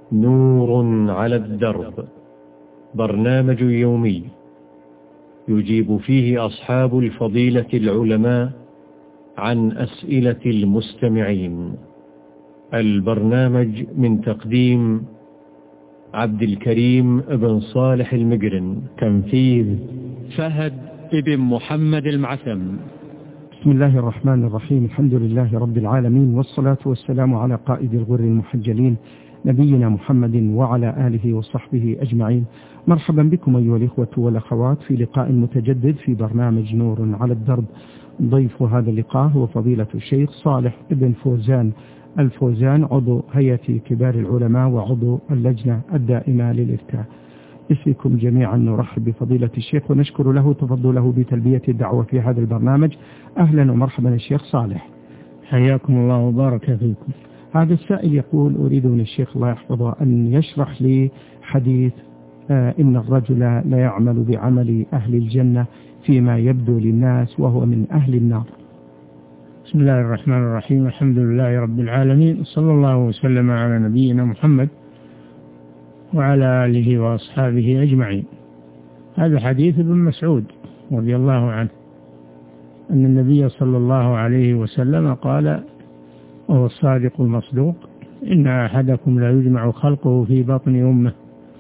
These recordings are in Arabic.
نور على الدرب، برنامج يومي يجيب فيه أصحاب الفضيلة العلماء عن أسئلة المستمعين. البرنامج من تقديم عبد الكريم بن صالح المقرن، تنفيذ فهد بن محمد المعثم. بسم الله الرحمن الرحيم. الحمد لله رب العالمين، والصلاة والسلام على قائد الغر المحجلين نبينا محمد وعلى آله وصحبه أجمعين. مرحبا بكم أيها الإخوة والأخوات في لقاء متجدد في برنامج نور على الدرب. ضيف هذا اللقاء هو فضيلة الشيخ صالح بن فوزان الفوزان، عضو هيئة كبار العلماء وعضو اللجنة الدائمة للإفتاء. باسمكم جميعا نرحب بفضيلة الشيخ ونشكر له تفضله بتلبية الدعوة في هذا البرنامج. أهلا ومرحبا الشيخ صالح، حياكم الله وبارك فيكم. هذا السائل يقول: أريد من الشيخ الله يحفظه أن يشرح لي حديث إن الرجل لا يعمل بعمل أهل الجنة فيما يبدو للناس وهو من أهل النار. بسم الله الرحمن الرحيم. الحمد لله رب العالمين، صلى الله وسلم على نبينا محمد وعلى آله وأصحابه أجمعين. هذا حديث ابن مسعود رضي الله عنه أن النبي صلى الله عليه وسلم قال وهو الصادق المصدوق: إن أحدكم لا يجمع خلقه في بطن أمه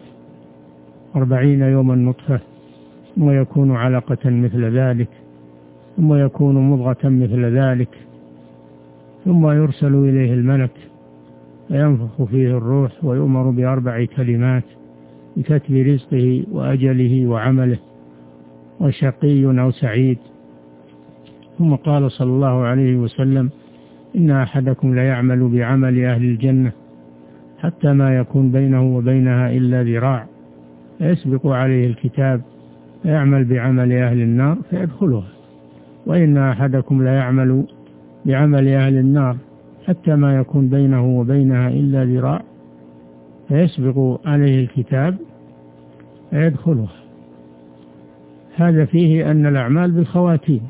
40 يوما نطفة، ثم يكون علقة مثل ذلك، ثم يكون مضغة مثل ذلك، ثم يرسل إليه الملك فينفخ فيه الروح ويؤمر ب4 كلمات بكتب رزقه وأجله وعمله وشقي أو سعيد. ثم قال صلى الله عليه وسلم: إن أحدكم لا يعمل بعمل أهل الجنة حتى ما يكون بينه وبينها إلا ذراع، فيسبق عليه الكتاب فيعمل بعمل أهل النار فيدخلها. وإن أحدكم لا يعمل بعمل أهل النار حتى ما يكون بينه وبينها إلا ذراع، فيسبق عليه الكتاب فيدخلها. هذا فيه أن الأعمال بالخواتيم،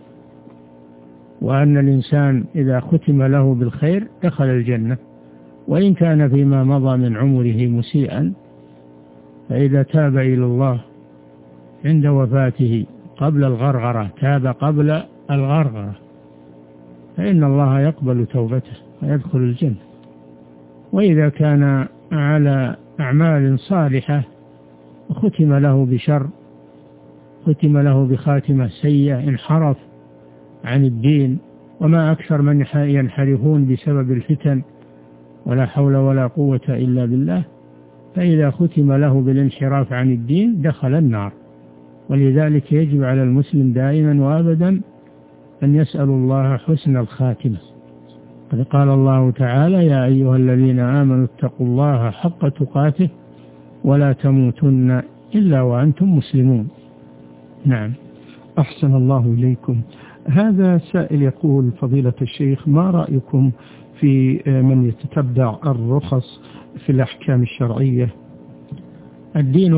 وأن الإنسان إذا ختم له بالخير دخل الجنة، وإن كان فيما مضى من عمره مسيئا، فإذا تاب إلى الله عند وفاته قبل الغرغرة، تاب قبل الغرغرة، فإن الله يقبل توبته ويدخل الجنة. وإذا كان على أعمال صالحة وختم له بشر، ختم له بخاتمة سيئة، انحرف عن الدين، وما أكثر من ينحرفون بسبب الفتن، ولا حول ولا قوة إلا بالله. فإذا ختم له بالانحراف عن الدين دخل النار. ولذلك يجب على المسلم دائما وأبدا أن يسأل الله حسن الخاتمة. قد قال الله تعالى: يا أيها الذين آمنوا اتقوا الله حق تقاته ولا تموتن إلا وأنتم مسلمون. نعم. أحسن الله إليكم. هذا سائل يقول: فضيلة الشيخ، ما رأيكم في من يتتبع الرخص في الأحكام الشرعية؟ الدين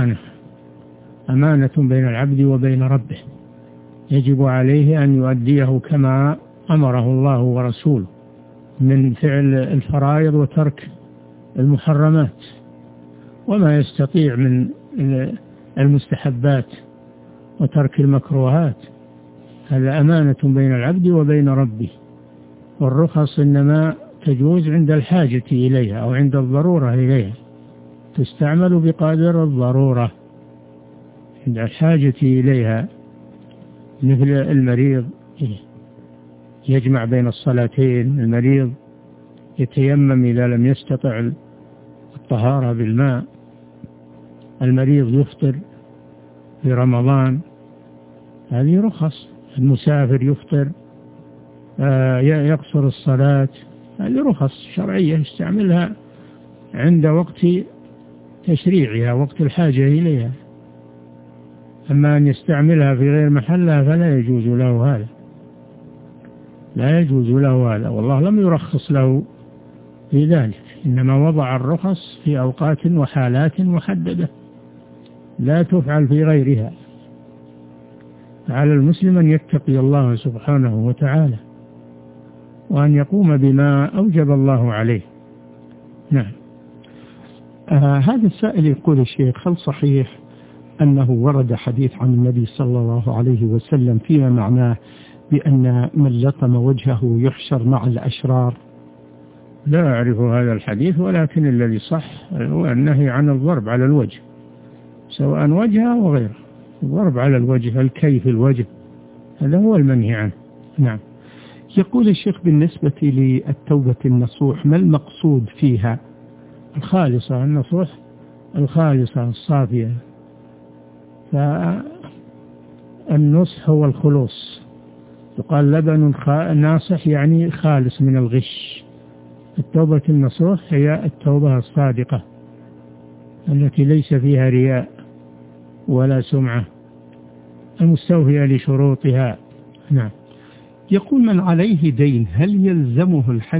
أمانة بين العبد وبين ربه، يجب عليه أن يؤديه كما أمره الله ورسوله من فعل الفرائض وترك المحرمات، وما يستطيع من المستحبات وترك المكروهات. هذا أمانة بين العبد وبين ربه. والرخص إنما تجوز عند الحاجة إليها أو عند الضرورة إليها، تستعمل بقدر الضرورة. عند الحاجة إليها مثل المريض يجمع بين الصلاتين، المريض يتيمم إذا لم يستطع الطهارة بالماء، المريض يفطر في رمضان، هذه رخص. المسافر يفطر، يقصر الصلاة، هذه رخص شرعية يستعملها عند وقت تشريعها، وقت الحاجة إليها. أما أن يستعملها في غير محلها فلا يجوز له هذا، لا يجوز له هذا، والله لم يرخص له في ذلك، إنما وضع الرخص في أوقات وحالات محددة لا تفعل في غيرها. على المسلم أن يتقي الله سبحانه وتعالى وأن يقوم بما أوجب الله عليه. نعم. هذا السائل يقول الشيخ: هل صحيح أنه ورد حديث عن النبي صلى الله عليه وسلم فيما معناه بأن من لطم وجهه يحشر مع الأشرار؟ لا أعرف هذا الحديث، ولكن الذي صح هو النهي عن الضرب على الوجه، سواء وجهه وغيره. الضرب على الوجه، الكيف الوجه، هذا هو المنهي عنه. نعم. يقول الشيخ: بالنسبة للتوبة النصوح ما المقصود فيها؟ الخالصة، النصوح الخالصة الصافية. فالنصح هو الخلوص، يقال لبن ناصح يعني خالص من الغش. التوبة النصوح هي التوبة الصادقة التي ليس فيها رياء ولا سمعة، المستوفية لشروطها. نعم. يقول: من عليه دين هل يلزمه الحج؟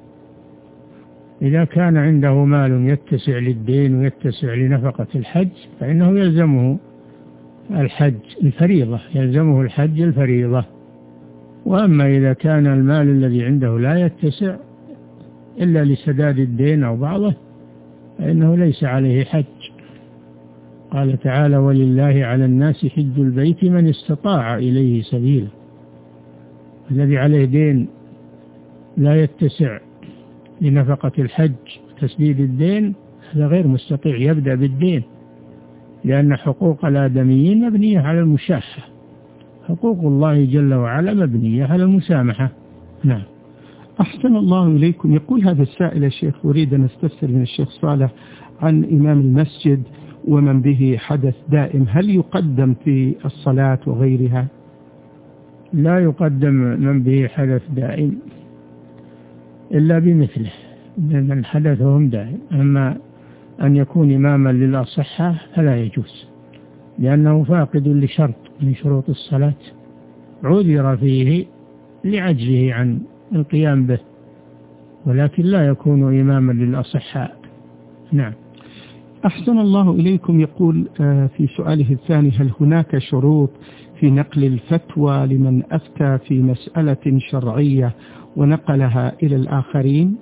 إذا كان عنده مال يتسع للدين ويتسع لنفقة الحج فإنه يلزمه الحج الفريضة، يلزمه الحج الفريضة. وأما إذا كان المال الذي عنده لا يتسع إلا لسداد الدين أو بعضه فإنه ليس عليه حج. قال تعالى: ولله على الناس حج البيت من استطاع إليه سبيلا. الذي عليه دين لا يتسع لنفقة الحج تسديد الدين هذا غير مستطيع يبدأ بالدين، لأن حقوق الآدميين مبنية على المشاحة، حقوق الله جل وعلا مبنية على المسامحة. نعم. أحسن الله إليكم. يقول هذا السائل: الشيخ أريد أن أستفسر من الشيخ صالح عن إمام المسجد ومن به حدث دائم، هل يقدم في الصلاة وغيرها؟ لا يقدم من به حدث دائم إلا بمثله من حدثهم دائم. أما أن يكون إماما للأصحة فلا يجوز، لأنه فاقد لشرط من شروط الصلاة عذر فيه لعجزه عن القيام به، ولكن لا يكون إماما للأصحاء. نعم. أحسن الله إليكم. يقول في سؤاله الثاني: هل هناك شروط في نقل الفتوى لمن أفتى في مسألة شرعية ونقلها إلى الآخرين؟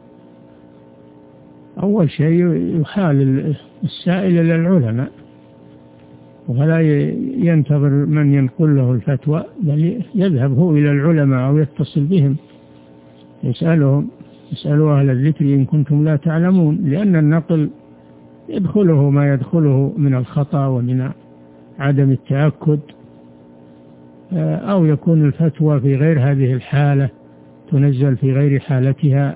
أول شيء يحال السائل إلى العلماء ولا ينتظر من ينقل له الفتوى، بل يذهب هو إلى العلماء أو يتصل بهم يسألوا أهل الذكر إن كنتم لا تعلمون، لأن النقل يدخله ما يدخله من الخطأ ومن عدم التأكد، أو يكون الفتوى في غير هذه الحالة تنزل في غير حالتها،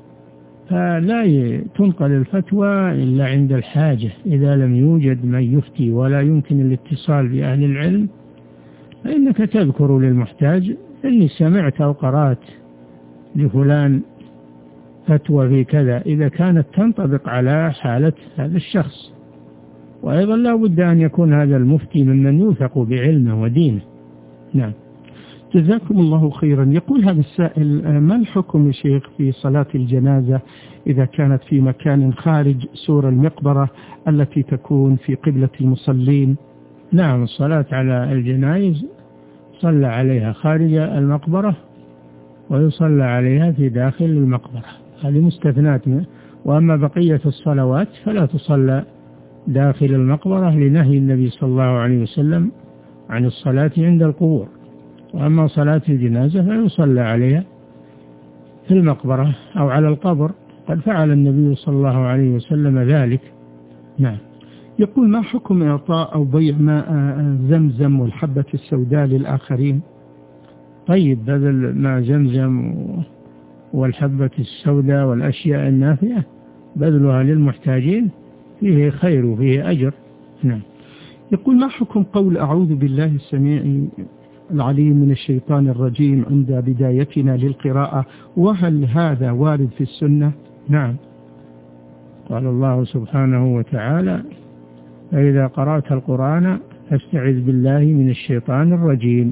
فلا تنقل الفتوى إلا عند الحاجة. إذا لم يوجد من يفتي ولا يمكن الاتصال بأهل العلم فإنك تذكر للمحتاج: إني سمعت أو قرأت لفلان فتوى في كذا، إذا كانت تنطبق على حالة هذا الشخص. وأيضا لا بد أن يكون هذا المفتي ممن يوثق بعلمه ودينه. نعم. جزاكم الله خيرا. يقول هذا السائل: ما الحكم يا شيخ في صلاة الجنازة إذا كانت في مكان خارج سور المقبرة التي تكون في قبلة المصلين؟ نعم، الصلاة على الجنائز صلى عليها خارج المقبرة ويصلى عليها في داخل المقبرة، هذه مستثنات. وأما بقية الصلوات فلا تصلى داخل المقبرة لنهي النبي صلى الله عليه وسلم عن الصلاة عند القبور. وأما صلاة الجنازة فيصلى عليها في المقبرة أو على القبر، قد فعل النبي صلى الله عليه وسلم ذلك. نعم. يقول: ما حكم إعطاء أو بيع ماء زمزم والحبة السوداء للآخرين؟ طيب، بدل ماء زمزم والحبة السوداء والأشياء النافعة بذلها للمحتاجين فيه خير وفيه أجر. نعم. يقول: ما حكم قول أعوذ بالله السميع العليم من الشيطان الرجيم عند بدايتنا للقراءة، وهل هذا وارد في السنة؟ نعم، قال الله سبحانه وتعالى: فإذا قرأت القرآن فاستعذ بالله من الشيطان الرجيم.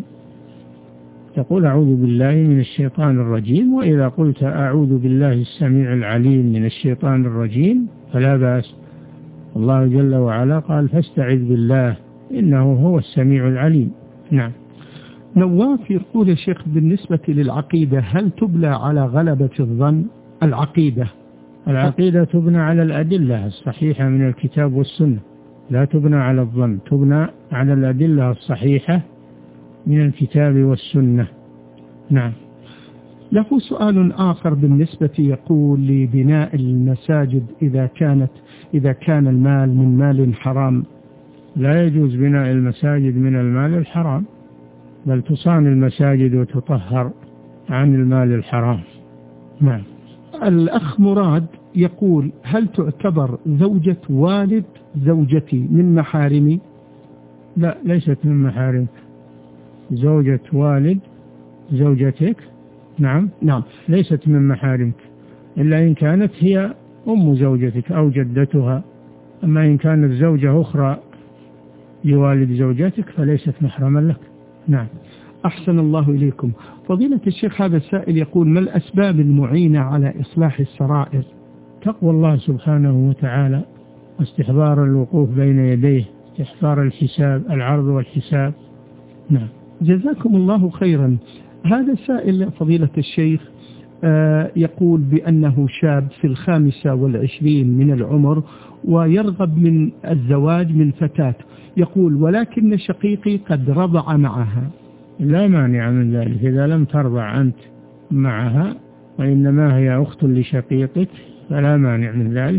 تقول أعوذ بالله من الشيطان الرجيم، وإذا قلت أعوذ بالله السميع العليم من الشيطان الرجيم فلا بأس. الله جل وعلا قال: فاستعذ بالله إنه هو السميع العليم. نعم. نواف يقول: يا شيخ بالنسبة للعقيدة هل تبلى على غلبة الظن؟ العقيدة العقيدة تبنى على الأدلة الصحيحة من الكتاب والسنة، لا تبنى على الظن، تبنى على الأدلة الصحيحة من الكتاب والسنة. نعم. له سؤال آخر بالنسبة يقول لبناء المساجد إذا كان المال من مال حرام. لا يجوز بناء المساجد من المال الحرام، بل تصان المساجد وتطهر عن المال الحرام. نعم. الأخ مراد يقول هل تعتبر زوجة والد زوجتي من محارمي؟ لا، ليست من محارمك. زوجة والد زوجتك نعم ليست من محارمك، إلا إن كانت هي أم زوجتك أو جدتها. أما إن كانت زوجة أخرى لوالد زوجتك فليست محرما لك. نعم. أحسن الله إليكم. فضيلة الشيخ، هذا السائل يقول ما الأسباب المعينة على إصلاح السرائر؟ تقوى الله سبحانه وتعالى، واستحضار الوقوف بين يديه، استحضار الحساب، العرض والحساب. نعم. جزاكم الله خيرا. هذا السائل فضيلة الشيخ يقول بأنه شاب في 25 من العمر ويرغب من الزواج من فتاة، يقول ولكن شقيقي قد رضع معها. لا مانع من ذلك إذا لم ترضع أنت معها، وإنما هي أخت لشقيقك، فلا مانع من ذلك،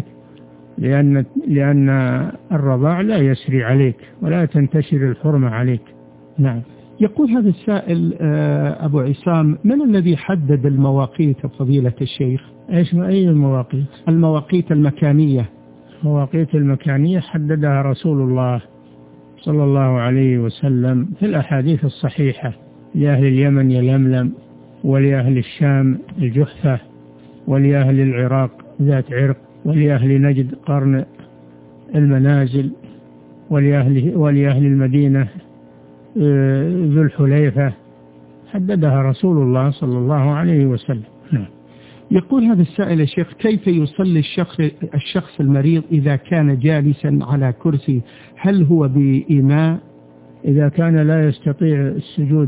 لأن الرضاع لا يسري عليك ولا تنتشر الحرمة عليك. نعم. يقول هذا السائل أبو عصام من الذي حدد المواقيت فضيلة الشيخ؟ أي المواقيت؟ المواقيت المكانية. المواقيت المكانية حددها رسول الله صلى الله عليه وسلم في الأحاديث الصحيحة، لأهل اليمن يلملم، ولأهل الشام الجحفة، ولأهل العراق ذات عرق، ولأهل نجد قرن المنازل، ولأهل المدينة ذو الحليفة، حددها رسول الله صلى الله عليه وسلم. يقول هذا السائل يا شيخ كيف يصلي الشخص المريض إذا كان جالسا على كرسي؟ هل هو بإيماء؟ إذا كان لا يستطيع السجود،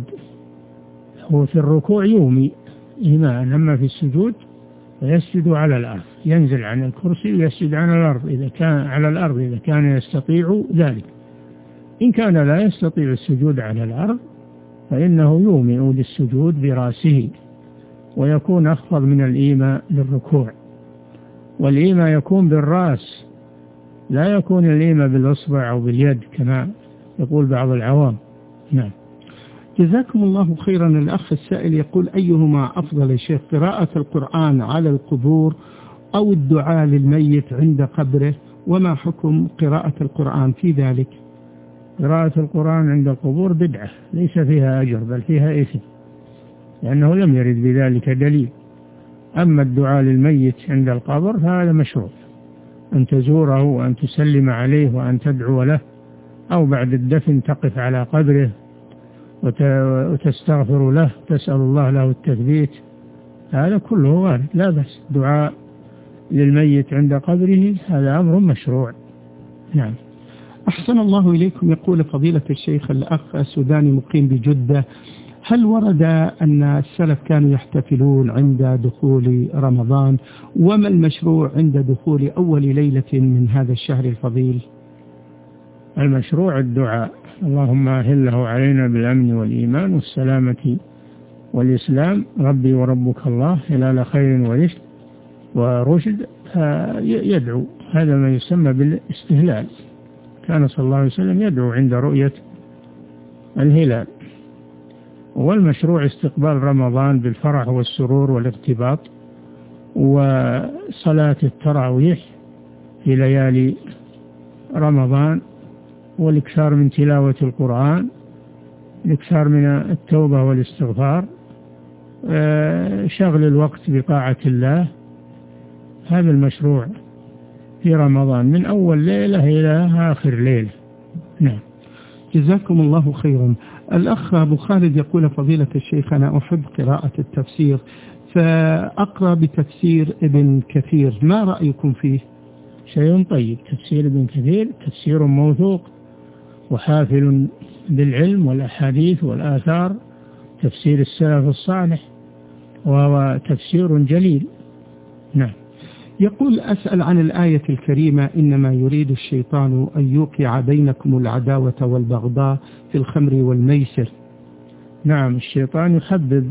هو في الركوع يومي إيماء، أما في السجود يسجد على الأرض، ينزل عن الكرسي ويسجد على الأرض إذا كان يستطيع ذلك. إن كان لا يستطيع السجود على الأرض فإنه يومئ للسجود برأسه، ويكون أخفض من الإيماء للركوع، والإيماء يكون بالرأس، لا يكون الإيماء بالإصبع أو باليد كما يقول بعض العوام. نعم. جزاكم الله خيرا. الأخ السائل يقول أيهما أفضل يا شيخ، قراءة القرآن على القبور أو الدعاء للميت عند قبره، وما حكم قراءة القرآن في ذلك؟ قراءة القرآن عند القبور بدعة ليس فيها أجر بل فيها إثم، لأنه لم يرد بذلك دليل. أما الدعاء للميت عند القبر فهذا مشروع، أن تزوره وأن تسلم عليه وأن تدعو له، أو بعد الدفن تقف على قبره وتستغفر له، تسأل الله له التثبيت، هذا كله وارد، لا بأس. دعاء للميت عند قبره هذا أمر مشروع. نعم. أحسن الله إليكم. يقول فضيلة الشيخ الأخ السوداني مقيم بجدة هل ورد أن السلف كانوا يحتفلون عند دخول رمضان، وما المشروع عند دخول أول ليلة من هذا الشهر الفضيل؟ المشروع الدعاء، اللهم أهله علينا بالأمن والإيمان والسلامة والإسلام، ربي وربك الله إلى خير ورشد، يدعو، هذا ما يسمى بالاستهلال. كان صلى الله عليه وسلم يدعو عند رؤية الهلال. والمشروع استقبال رمضان بالفرح والسرور والارتباط، وصلاة التراويح في ليالي رمضان، والإكثار من تلاوة القرآن، الإكثار من التوبة والاستغفار، شغل الوقت بطاعة الله، هذا المشروع في رمضان من أول ليلة إلى آخر ليلة. نعم. جزاكم الله خيرا. الأخ أبو خالد يقول فضيلة الشيخ أنا أحب قراءة التفسير، فأقرأ بتفسير ابن كثير، ما رأيكم فيه؟ شيء طيب، تفسير ابن كثير تفسير موثوق وحافل بالعلم والأحاديث والآثار، تفسير السلف الصالح، وهو تفسير جليل. نعم. يقول أسأل عن الآية الكريمة إنما يريد الشيطان أن يوقع بينكم العداوة والبغضاء في الخمر والميسر. نعم، الشيطان يحبب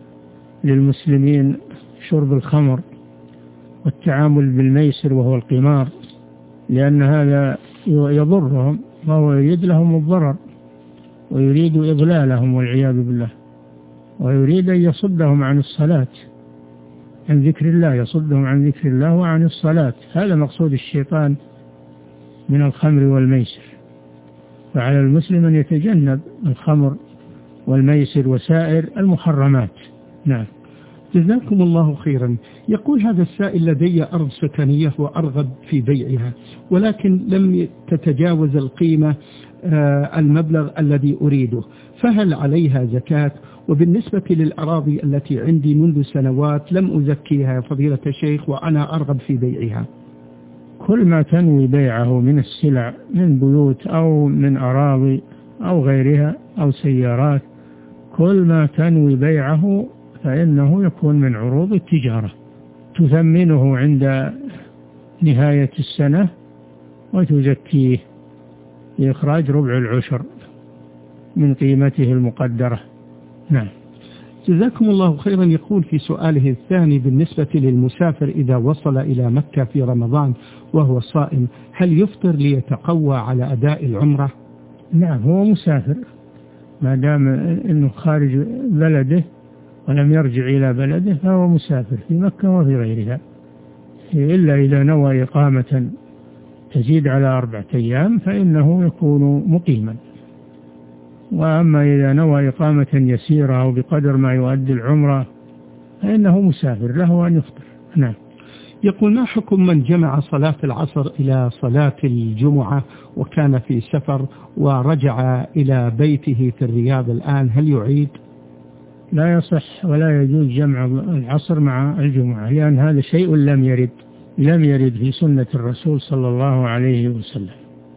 للمسلمين شرب الخمر والتعامل بالميسر وهو القمار، لأن هذا يضرهم وهو يريد لهم الضرر ويريد إضلالهم والعياذ بالله، ويريد أن يصدهم عن الصلاة، عن ذكر الله، يصدهم عن ذكر الله وعن الصلاة. هذا مقصود الشيطان من الخمر والميسر. فعلى المسلم أن يتجنب الخمر والميسر وسائر المحرمات. نعم. جزاكم الله خيرا. يقول هذا السائل: لدي أرض سكنية وأرغب في بيعها، ولكن لم تتجاوز القيمة المبلغ الذي أريده، فهل عليها زكاة؟ وبالنسبة للأراضي التي عندي منذ سنوات لم أزكيها فضيلة الشيخ وأنا أرغب في بيعها. كل ما تنوي بيعه من السلع من بيوت أو من أراضي أو غيرها أو سيارات، كل ما تنوي بيعه فإنه يكون من عروض التجارة، تثمنه عند نهاية السنة وتزكيه لإخراج ربع العشر من قيمته المقدرة. نعم. جزاكم الله خيرا. يقول في سؤاله الثاني: بالنسبة للمسافر إذا وصل إلى مكة في رمضان وهو صائم، هل يفطر ليتقوى على أداء العمرة؟ نعم، هو مسافر ما دام أنه خارج بلده ولم يرجع إلى بلده فهو مسافر في مكة وفي غيرها، إلا إذا نوى إقامة تزيد على 4 أيام فإنه يكون مقيما، وأما إذا نوى إقامة يسيرة أو بقدر ما يؤدي العمرة فإنه مسافر له أن يفطر. نعم. يقول: ما حكم من جمع صلاة العصر إلى صلاة الجمعة وكان في سفر ورجع إلى بيته في الرياض الآن، هل يعيد؟ لا يصح ولا يجوز جمع العصر مع الجمعة، لأن هذا شيء لم يرد في سنة الرسول صلى الله عليه وسلم.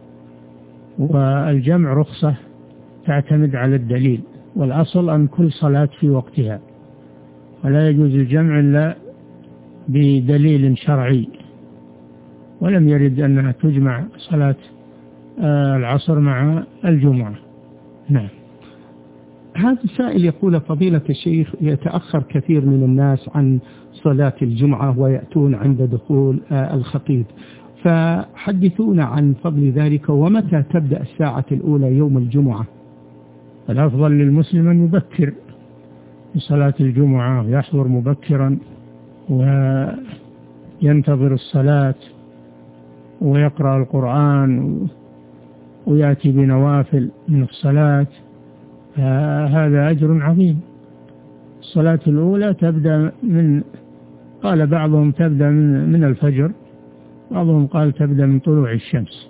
والجمع رخصة تعتمد على الدليل، والأصل أن كل صلاة في وقتها، ولا يجوز الجمع إلا بدليل شرعي، ولم يرد أنها تجمع صلاة العصر مع الجمعة. نعم. هذا السائل يقول: فضيلة الشيخ، يتأخر كثير من الناس عن صلاة الجمعة ويأتون عند دخول الخطيب، فحدثونا عن فضل ذلك، ومتى تبدأ الساعة الأولى يوم الجمعة؟ الأفضل للمسلم أن يبكر لصلاة الجمعة ويحضر مبكرا وينتظر الصلاة ويقرأ القرآن ويأتي بنوافل من الصلاة، هذا أجر عظيم. الصلاة الأولى تبدأ قال بعضهم تبدأ من الفجر، بعضهم قال تبدأ من طلوع الشمس،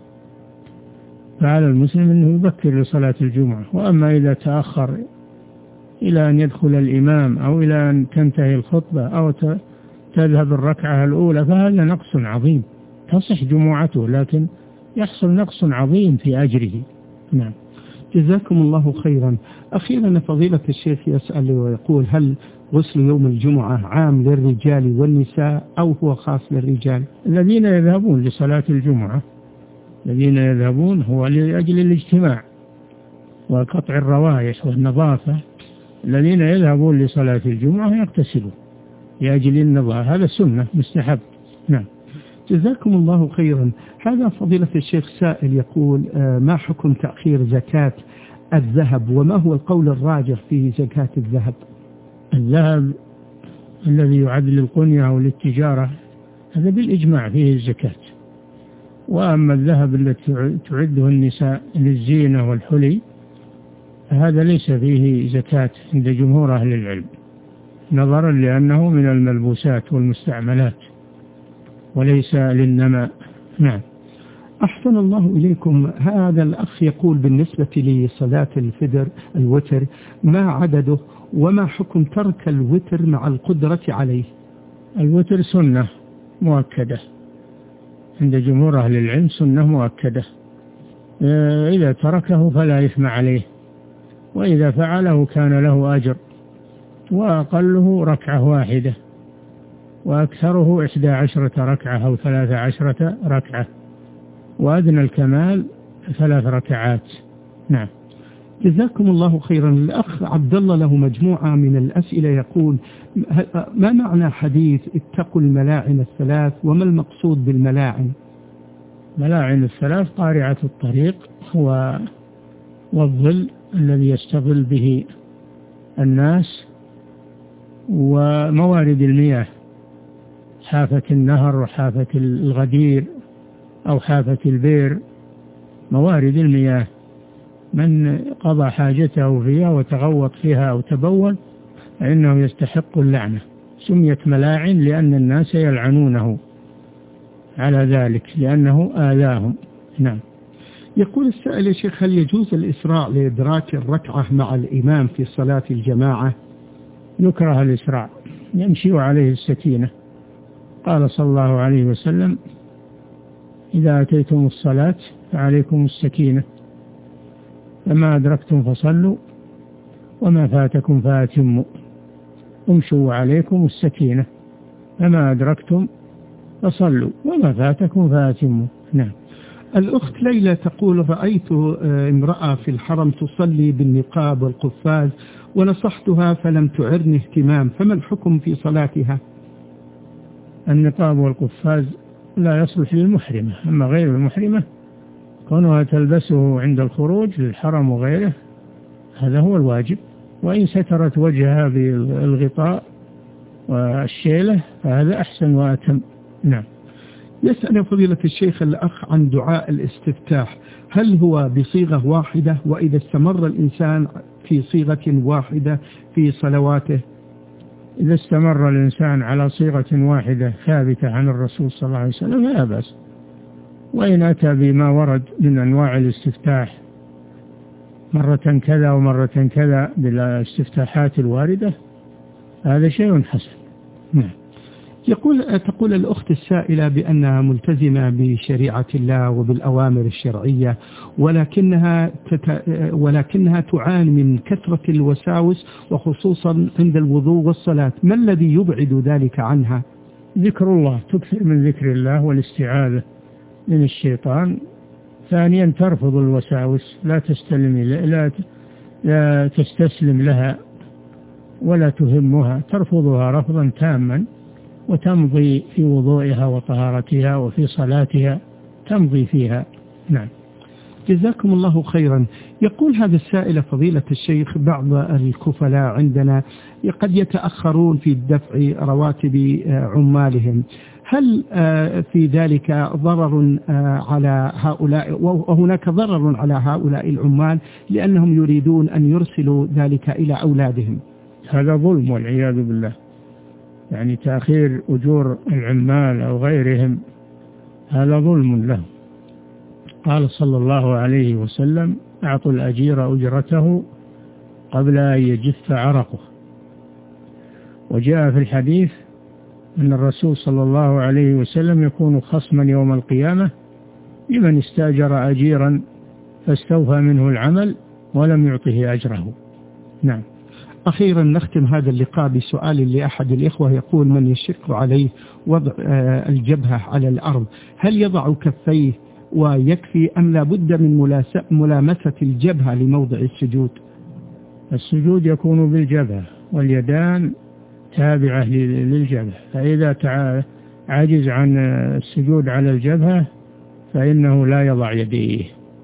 فعلى المسلم أنه يبكر لصلاة الجمعة. وأما إذا تأخر إلى أن يدخل الإمام أو إلى أن تنتهي الخطبة أو تذهب الركعة الأولى فهذا نقص عظيم، تصح جمعته لكن يحصل نقص عظيم في أجره. نعم. جزاكم الله خيرا. أخيرا فضيلة الشيخ يسأل ويقول: هل غسل يوم الجمعة عام للرجال والنساء أو هو خاص للرجال؟ الذين يذهبون لصلاة الجمعة، الذين يذهبون هو لأجل الاجتماع وقطع الروائح والنظافة، الذين يذهبون لصلاة الجمعة يغتسلون لأجل النظافة، هذا سنة مستحب. نعم. جزاكم الله خيرا. هذا فضيلة الشيخ سائل يقول: ما حكم تأخير زكاة الذهب، وما هو القول الراجح في زكاة الذهب؟ الذهب الذي يعد للقنية أو للتجارة هذا بالإجماع فيه الزكاة، وأما الذهب الذي تعده النساء للزينة والحلي هذا ليس فيه زكاة عند جمهور أهل العلم، نظرا لأنه من الملبوسات والمستعملات وليس للنماء. نعم. أحسن الله إليكم. هذا الأخ يقول: بالنسبة لصلاة الوتر ما عدده، وما حكم ترك الوتر مع القدرة عليه؟ الوتر سنة مؤكدة عند جمهور أهل العلم، سنة مؤكدة، إذا تركه فلا إثم عليه، وإذا فعله كان له أجر، وأقله ركعة واحدة، وأكثره 11 ركعة أو 13 ركعة، وأدنى الكمال 3 ركعات. نعم. جزاكم الله خيرا. الأخ عبد الله له مجموعة من الأسئلة، يقول: ما معنى حديث اتقوا الملاعن الثلاث، وما المقصود بالملاعن؟ ملاعن الثلاث: قارعة الطريق والظل الذي يستظل به الناس، وموارد المياه، حافة النهر وحافة الغدير أو حافة البئر، موارد المياه. من قضى حاجته فيها وتغوط فيها أو تبول فإنه يستحق اللعنة. سميت ملاعن لأن الناس يلعنونه على ذلك لأنه آذاهم. نعم. يقول السائل: يا شيخ، هل يجوز الإسراع لإدراك الركعة مع الإمام في صلاة الجماعة؟ يكره الإسراع، يمشي عليه السكينة. قال صلى الله عليه وسلم: إذا أتيتم الصلاة فعليكم السكينة، فما أدركتم فصلوا وما فاتكم فأتموا. امشوا عليكم السكينة، فما أدركتم فصلوا وما فاتكم فأتموا. نعم. الأخت ليلى تقول: رأيت امرأة في الحرم تصلي بالنقاب والقفاز، ونصحتها فلم تعرني اهتمام، فما الحكم في صلاتها؟ النقاب والقفاز لا يصلح للمحرمة، أما غير المحرمة كونها تلبسه عند الخروج للحرم وغيره هذا هو الواجب، وإن سترت وجهها بالغطاء والشيلة فهذا أحسن وأتم. نعم. يسأل فضيلة الشيخ الأخ عن دعاء الاستفتاح، هل هو بصيغة واحدة؟ وإذا استمر الإنسان في صيغة واحدة في صلواته؟ إذا استمر الإنسان على صيغة واحدة ثابتة عن الرسول صلى الله عليه وسلم لا بأس، وإن أتى بما ورد من أنواع الاستفتاح مرة كذا ومرة كذا بالاستفتاحات الواردة هذا شيء حسن. نعم. تقول الأخت السائلة بأنها ملتزمة بشريعة الله وبالأوامر الشرعية، ولكنها تعاني من كثرة الوساوس، وخصوصا عند الوضوء والصلاة. ما الذي يبعد ذلك عنها؟ ذكر الله، تكثر من ذكر الله والاستعاذة من الشيطان. ثانيا ترفض الوساوس، لا تستسلم لها ولا تهمها، ترفضها رفضا تاما، وتمضي في وضوئها وطهارتها وفي صلاتها تمضي فيها. نعم. جزاكم الله خيرا. يقول هذا السائل: فضيلة الشيخ، بعض الكفلاء عندنا قد يتأخرون في دفع رواتب عمالهم، هل في ذلك ضرر على هؤلاء؟ وهناك ضرر على هؤلاء العمال لأنهم يريدون أن يرسلوا ذلك إلى أولادهم. هذا ظلم والعياذ بالله، يعني تأخير أجور العمال أو غيرهم هذا ظلم له. قال صلى الله عليه وسلم: أعطوا الأجير أجرته قبل أن يجف عرقه. وجاء في الحديث أن الرسول صلى الله عليه وسلم يكون خصما يوم القيامة لمن استأجر أجيرا فاستوفى منه العمل ولم يعطه أجره. نعم. أخيرا نختم هذا اللقاء بسؤال لأحد الإخوة، يقول: من يشق عليه وضع الجبهة على الأرض، هل يضع كفيه ويكفي أم لا بد من ملامسة الجبهة لموضع السجود؟ السجود يكون بالجبهة واليدان تابعة للجبهة، فإذا عجز عن السجود على الجبهة فإنه لا يضع يديه،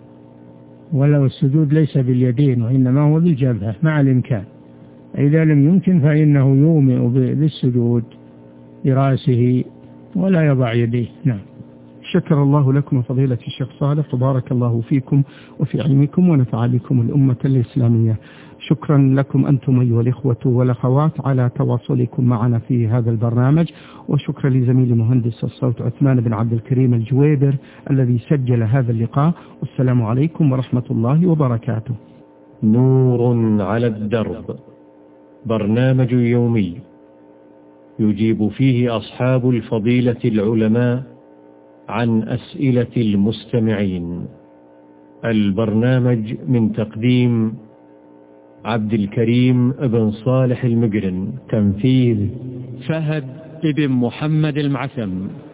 ولو السجود ليس باليدين وإنما هو بالجبهة مع الإمكان. إذا لم يمكن فإنه يومئ بالسجود برأسه ولا يضع يديه. نعم. شكر الله لكم فضيلة الشيخ صالح، وبارك الله فيكم وفي علمكم ونفع بكم الأمة الإسلامية. شكرا لكم أنتم أيها الإخوة والأخوات على تواصلكم معنا في هذا البرنامج، وشكرا لزميل مهندس الصوت عثمان بن عبد الكريم الجويبر الذي سجل هذا اللقاء. والسلام عليكم ورحمة الله وبركاته. نور على الدرب، برنامج يومي يجيب فيه أصحاب الفضيلة العلماء عن أسئلة المستمعين. البرنامج من تقديم عبد الكريم بن صالح المقرن، تنفيذ فهد بن محمد المعسم.